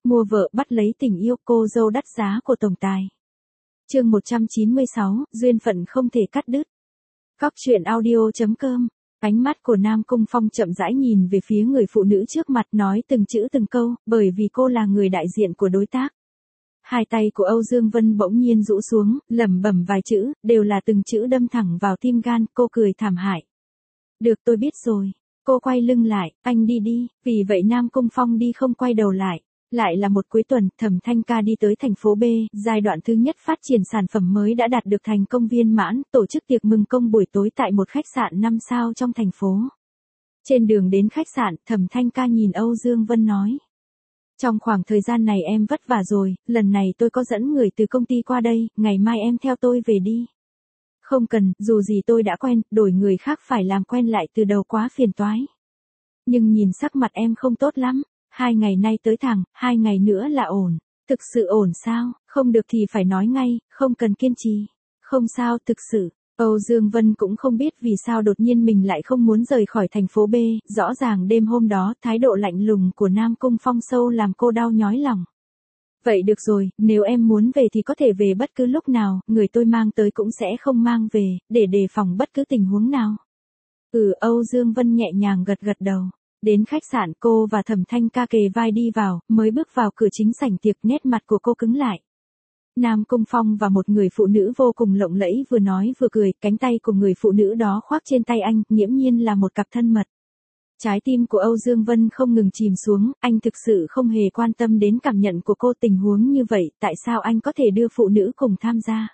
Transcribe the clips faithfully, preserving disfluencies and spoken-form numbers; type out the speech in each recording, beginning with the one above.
Mua vợ bắt lấy tình yêu, cô dâu đắt giá của tổng tài. Chương một trăm chín mươi sáu, duyên phận không thể cắt đứt. Góc truyện audio chấm com. Ánh mắt của Nam Cung Phong chậm rãi nhìn về phía người phụ nữ trước mặt, nói từng chữ từng câu, bởi vì cô là người đại diện của đối tác. Hai tay của Âu Dương Vân bỗng nhiên rũ xuống, lẩm bẩm vài chữ, đều là từng chữ đâm thẳng vào tim gan, cô cười thảm hại. Được, tôi biết rồi. Cô quay lưng lại, anh đi đi, vì vậy Nam Cung Phong đi không quay đầu lại. Lại là một cuối tuần, Thẩm Thanh Ca đi tới thành phố B, giai đoạn thứ nhất phát triển sản phẩm mới đã đạt được thành công viên mãn, tổ chức tiệc mừng công buổi tối tại một khách sạn năm sao trong thành phố. Trên đường đến khách sạn, Thẩm Thanh Ca nhìn Âu Dương Vân nói. Trong khoảng thời gian này em vất vả rồi, lần này tôi có dẫn người từ công ty qua đây, ngày mai em theo tôi về đi. Không cần, dù gì tôi đã quen, đổi người khác phải làm quen lại từ đầu quá phiền toái. Nhưng nhìn sắc mặt em không tốt lắm. Hai ngày nay tới thẳng, hai ngày nữa là ổn. Thực sự ổn sao, không được thì phải nói ngay, không cần kiên trì. Không sao, thực sự. Âu Dương Vân cũng không biết vì sao đột nhiên mình lại không muốn rời khỏi thành phố B, rõ ràng đêm hôm đó, thái độ lạnh lùng của Nam Cung Phong sâu làm cô đau nhói lòng. Vậy được rồi, nếu em muốn về thì có thể về bất cứ lúc nào, người tôi mang tới cũng sẽ không mang về, để đề phòng bất cứ tình huống nào. Ừ, Âu Dương Vân nhẹ nhàng gật gật đầu. Đến khách sạn, cô và Thẩm Thanh Ca kề vai đi vào, mới bước vào cửa chính sảnh tiệc, nét mặt của cô cứng lại. Nam Cung Phong và một người phụ nữ vô cùng lộng lẫy vừa nói vừa cười, cánh tay của người phụ nữ đó khoác trên tay anh, nghiễm nhiên là một cặp thân mật. Trái tim của Âu Dương Vân không ngừng chìm xuống, anh thực sự không hề quan tâm đến cảm nhận của cô. Tình huống như vậy, tại sao anh có thể đưa phụ nữ cùng tham gia?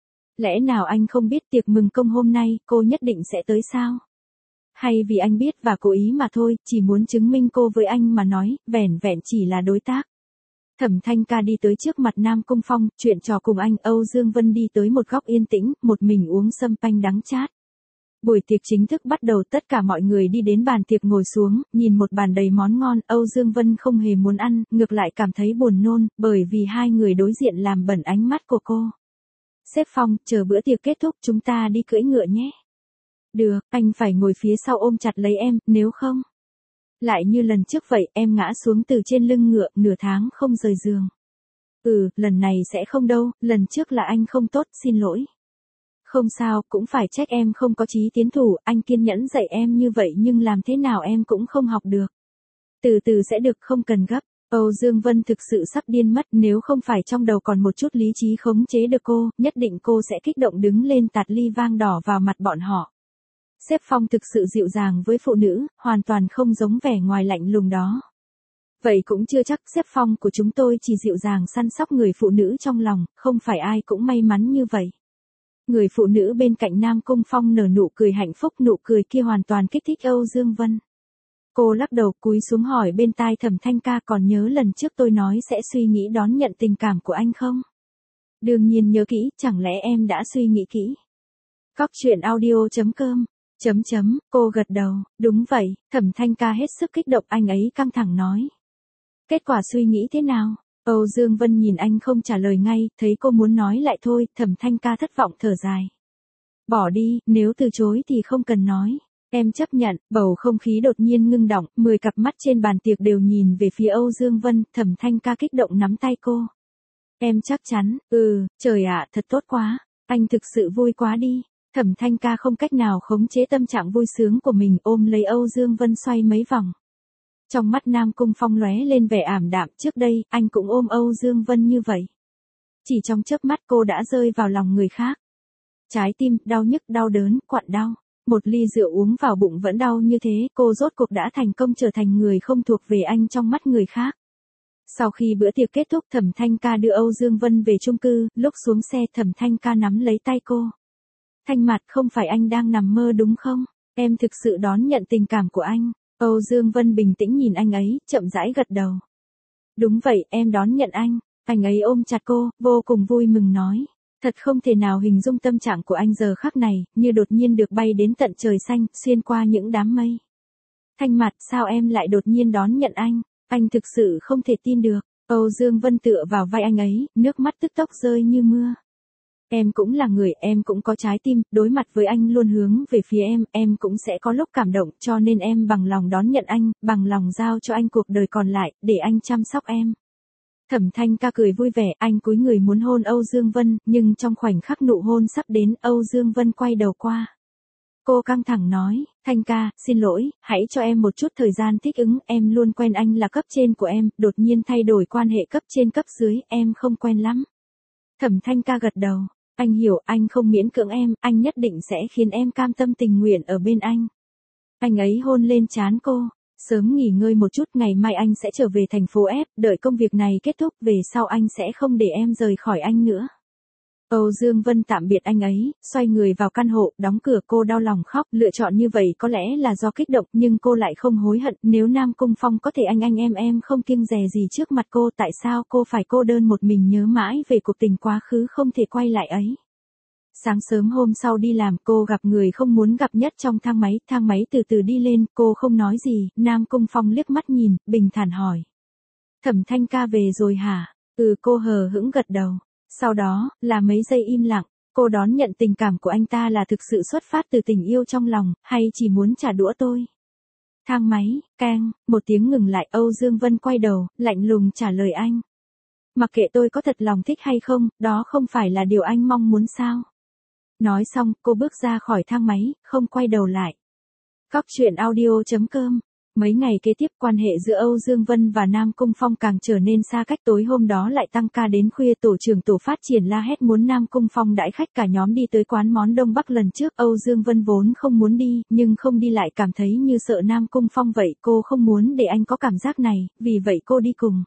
Lẽ nào anh không biết tiệc mừng công hôm nay, cô nhất định sẽ tới sao? Hay vì anh biết và cố ý mà thôi, chỉ muốn chứng minh cô với anh mà nói, vẻn vẹn chỉ là đối tác. Thẩm Thanh Ca đi tới trước mặt Nam Cung Phong, chuyện trò cùng anh. Âu Dương Vân đi tới một góc yên tĩnh, một mình uống sâm panh đắng chát. Buổi tiệc chính thức bắt đầu, tất cả mọi người đi đến bàn tiệc ngồi xuống, nhìn một bàn đầy món ngon, Âu Dương Vân không hề muốn ăn, ngược lại cảm thấy buồn nôn, bởi vì hai người đối diện làm bẩn ánh mắt của cô. Sếp Phong, chờ bữa tiệc kết thúc chúng ta đi cưỡi ngựa nhé. Được, anh phải ngồi phía sau ôm chặt lấy em, nếu không. Lại như lần trước vậy, em ngã xuống từ trên lưng ngựa, nửa tháng không rời giường. Ừ, lần này sẽ không đâu, lần trước là anh không tốt, xin lỗi. Không sao, cũng phải trách em không có chí tiến thủ, anh kiên nhẫn dạy em như vậy nhưng làm thế nào em cũng không học được. Từ từ sẽ được, không cần gấp. Âu Dương Vân thực sự sắp điên mất, nếu không phải trong đầu còn một chút lý trí khống chế được cô, nhất định cô sẽ kích động đứng lên tạt ly vang đỏ vào mặt bọn họ. Sếp Phong thực sự dịu dàng với phụ nữ, hoàn toàn không giống vẻ ngoài lạnh lùng đó. Vậy cũng chưa chắc, sếp Phong của chúng tôi chỉ dịu dàng săn sóc người phụ nữ trong lòng, không phải ai cũng may mắn như vậy. Người phụ nữ bên cạnh Nam Cung Phong nở nụ cười hạnh phúc, nụ cười kia hoàn toàn kích thích Âu Dương Vân. Cô lắc đầu cúi xuống hỏi bên tai Thẩm Thanh Ca, còn nhớ lần trước tôi nói sẽ suy nghĩ đón nhận tình cảm của anh không? Đương nhiên nhớ kỹ, chẳng lẽ em đã suy nghĩ kỹ? Góc truyện audio chấm com. Chấm chấm, cô gật đầu, đúng vậy. Thẩm Thanh Ca hết sức kích động, anh ấy căng thẳng nói. Kết quả suy nghĩ thế nào? Âu Dương Vân nhìn anh không trả lời ngay, thấy cô muốn nói lại thôi, Thẩm Thanh Ca thất vọng thở dài. Bỏ đi, nếu từ chối thì không cần nói. Em chấp nhận. Bầu không khí đột nhiên ngưng đọng, mười cặp mắt trên bàn tiệc đều nhìn về phía Âu Dương Vân, Thẩm Thanh Ca kích động nắm tay cô. Em chắc chắn, ừ, trời ạ, thật tốt quá, anh thực sự vui quá đi. Thẩm Thanh Ca không cách nào khống chế tâm trạng vui sướng của mình, ôm lấy Âu Dương Vân xoay mấy vòng. Trong mắt Nam Cung Phong lóe lên vẻ ảm đạm, trước đây, anh cũng ôm Âu Dương Vân như vậy. Chỉ trong chớp mắt cô đã rơi vào lòng người khác. Trái tim, đau nhức, đau đớn, quặn đau. Một ly rượu uống vào bụng vẫn đau như thế, cô rốt cuộc đã thành công trở thành người không thuộc về anh trong mắt người khác. Sau khi bữa tiệc kết thúc, Thẩm Thanh Ca đưa Âu Dương Vân về chung cư, lúc xuống xe Thẩm Thanh Ca nắm lấy tay cô. Thanh Mặt, không phải anh đang nằm mơ đúng không? Em thực sự đón nhận tình cảm của anh. Âu Dương Vân bình tĩnh nhìn anh ấy, chậm rãi gật đầu. Đúng vậy, em đón nhận anh. Anh ấy ôm chặt cô, vô cùng vui mừng nói. Thật không thể nào hình dung tâm trạng của anh giờ khắc này, như đột nhiên được bay đến tận trời xanh, xuyên qua những đám mây. Thanh Mặt, sao em lại đột nhiên đón nhận anh? Anh thực sự không thể tin được. Âu Dương Vân tựa vào vai anh ấy, nước mắt tức tốc rơi như mưa. Em cũng là người, em cũng có trái tim, đối mặt với anh luôn hướng về phía em, em cũng sẽ có lúc cảm động, cho nên em bằng lòng đón nhận anh, bằng lòng giao cho anh cuộc đời còn lại, để anh chăm sóc em. Thẩm Thanh Ca cười vui vẻ, anh cúi người muốn hôn Âu Dương Vân, nhưng trong khoảnh khắc nụ hôn sắp đến, Âu Dương Vân quay đầu qua. Cô căng thẳng nói, Thanh ca, xin lỗi, hãy cho em một chút thời gian thích ứng, em luôn quen anh là cấp trên của em, đột nhiên thay đổi quan hệ cấp trên cấp dưới, em không quen lắm. Thẩm Thanh Ca gật đầu, anh hiểu, anh không miễn cưỡng em, anh nhất định sẽ khiến em cam tâm tình nguyện ở bên anh. Anh ấy hôn lên trán cô, sớm nghỉ ngơi một chút, ngày mai anh sẽ trở về thành phố F, đợi công việc này kết thúc, về sau anh sẽ không để em rời khỏi anh nữa. Âu Dương Vân tạm biệt anh ấy, xoay người vào căn hộ, đóng cửa. Cô đau lòng khóc, lựa chọn như vậy có lẽ là do kích động, nhưng cô lại không hối hận, nếu Nam Cung Phong có thể anh anh em em không kiêng dè gì trước mặt cô, tại sao cô phải cô đơn một mình nhớ mãi về cuộc tình quá khứ không thể quay lại ấy. Sáng sớm hôm sau đi làm, cô gặp người không muốn gặp nhất trong thang máy, thang máy từ từ đi lên, cô không nói gì, Nam Cung Phong liếc mắt nhìn, bình thản hỏi. Thẩm Thanh Ca về rồi hả? Ừ, cô hờ hững gật đầu. Sau đó, là mấy giây im lặng, cô đón nhận tình cảm của anh ta là thực sự xuất phát từ tình yêu trong lòng, hay chỉ muốn trả đũa tôi. Thang máy, keng, một tiếng ngừng lại, Âu Dương Vân quay đầu, lạnh lùng trả lời anh. Mặc kệ tôi có thật lòng thích hay không, đó không phải là điều anh mong muốn sao. Nói xong, cô bước ra khỏi thang máy, không quay đầu lại. Cóc truyện audio chấm com. Mấy ngày kế tiếp, quan hệ giữa Âu Dương Vân và Nam Cung Phong càng trở nên xa cách, tối hôm đó lại tăng ca đến khuya, tổ trưởng tổ phát triển la hét muốn Nam Cung Phong đãi khách, cả nhóm đi tới quán món Đông Bắc lần trước, Âu Dương Vân vốn không muốn đi, nhưng không đi lại cảm thấy như sợ Nam Cung Phong vậy, cô không muốn để anh có cảm giác này, vì vậy cô đi cùng.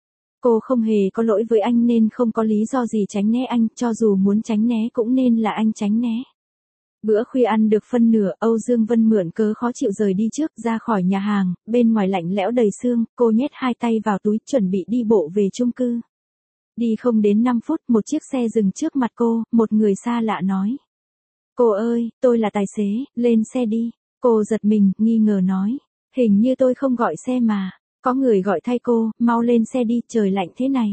Cô không hề có lỗi với anh nên không có lý do gì tránh né anh, cho dù muốn tránh né cũng nên là anh tránh né. Bữa khuya ăn được phân nửa, Âu Dương Vân mượn cớ khó chịu rời đi trước, ra khỏi nhà hàng, bên ngoài lạnh lẽo đầy sương, cô nhét hai tay vào túi, chuẩn bị đi bộ về chung cư. Đi không đến năm phút, một chiếc xe dừng trước mặt cô, một người xa lạ nói. Cô ơi, tôi là tài xế, lên xe đi. Cô giật mình, nghi ngờ nói. Hình như tôi không gọi xe mà. Có người gọi thay cô, mau lên xe đi, trời lạnh thế này.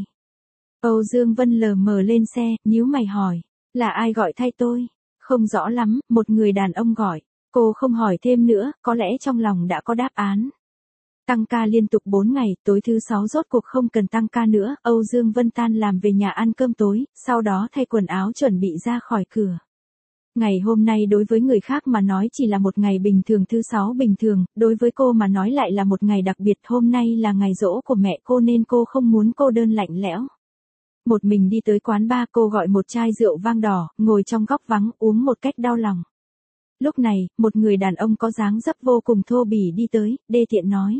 Âu Dương Vân lờ mờ lên xe, nhíu mày hỏi. Là ai gọi thay tôi? Không rõ lắm, một người đàn ông gọi. Cô không hỏi thêm nữa, có lẽ trong lòng đã có đáp án. Tăng ca liên tục bốn ngày, tối thứ sáu rốt cuộc không cần tăng ca nữa, Âu Dương Vân tan làm về nhà ăn cơm tối, sau đó thay quần áo chuẩn bị ra khỏi cửa. Ngày hôm nay đối với người khác mà nói chỉ là một ngày bình thường, thứ sáu bình thường, đối với cô mà nói lại là một ngày đặc biệt, hôm nay là ngày giỗ của mẹ cô nên cô không muốn cô đơn lạnh lẽo. Một mình đi tới quán bar, cô gọi một chai rượu vang đỏ, ngồi trong góc vắng, uống một cách đau lòng. Lúc này, một người đàn ông có dáng dấp vô cùng thô bỉ đi tới, đê tiện nói.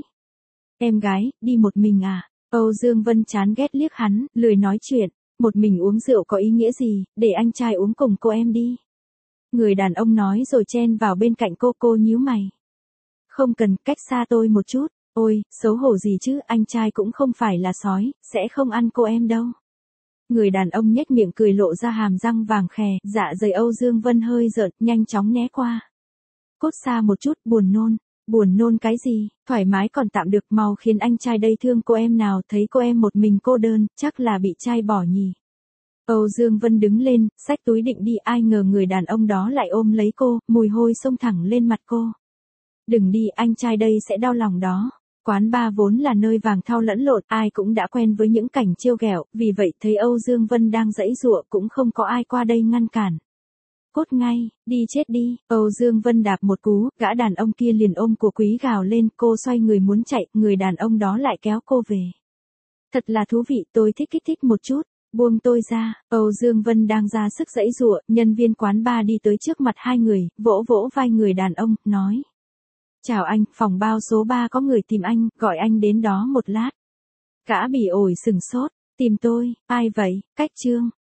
Em gái, đi một mình à? Âu Dương Vân chán ghét liếc hắn, lười nói chuyện, một mình uống rượu có ý nghĩa gì, để anh trai uống cùng cô em đi. Người đàn ông nói rồi chen vào bên cạnh cô, cô nhíu mày. Không cần, cách xa tôi một chút, ôi, xấu hổ gì chứ, anh trai cũng không phải là sói, sẽ không ăn cô em đâu. Người đàn ông nhếch miệng cười lộ ra hàm răng vàng khè, dạ dày Âu Dương Vân hơi rợn, nhanh chóng né qua. Cốt xa một chút, buồn nôn, buồn nôn cái gì, thoải mái còn tạm được, mau khiến anh trai đây thương cô em nào, thấy cô em một mình cô đơn, chắc là bị trai bỏ nhỉ. Âu Dương Vân đứng lên, xách túi định đi, ai ngờ người đàn ông đó lại ôm lấy cô, mùi hôi xông thẳng lên mặt cô. Đừng đi, anh trai đây sẽ đau lòng đó. Quán bar vốn là nơi vàng thau lẫn lộn, ai cũng đã quen với những cảnh trêu ghẹo, vì vậy thấy Âu Dương Vân đang giãy giụa cũng không có ai qua đây ngăn cản. Cốt ngay, đi chết đi, Âu Dương Vân đạp một cú, gã đàn ông kia liền ôm của quý gào lên, cô xoay người muốn chạy, người đàn ông đó lại kéo cô về. Thật là thú vị, tôi thích kích thích một chút, buông tôi ra, Âu Dương Vân đang ra sức giãy giụa, nhân viên quán bar đi tới trước mặt hai người, vỗ vỗ vai người đàn ông, nói. Chào anh, phòng bao số ba có người tìm anh, gọi anh đến đó một lát. Gã bỉ ổi sừng sốt, tìm tôi, ai vậy, cách trương.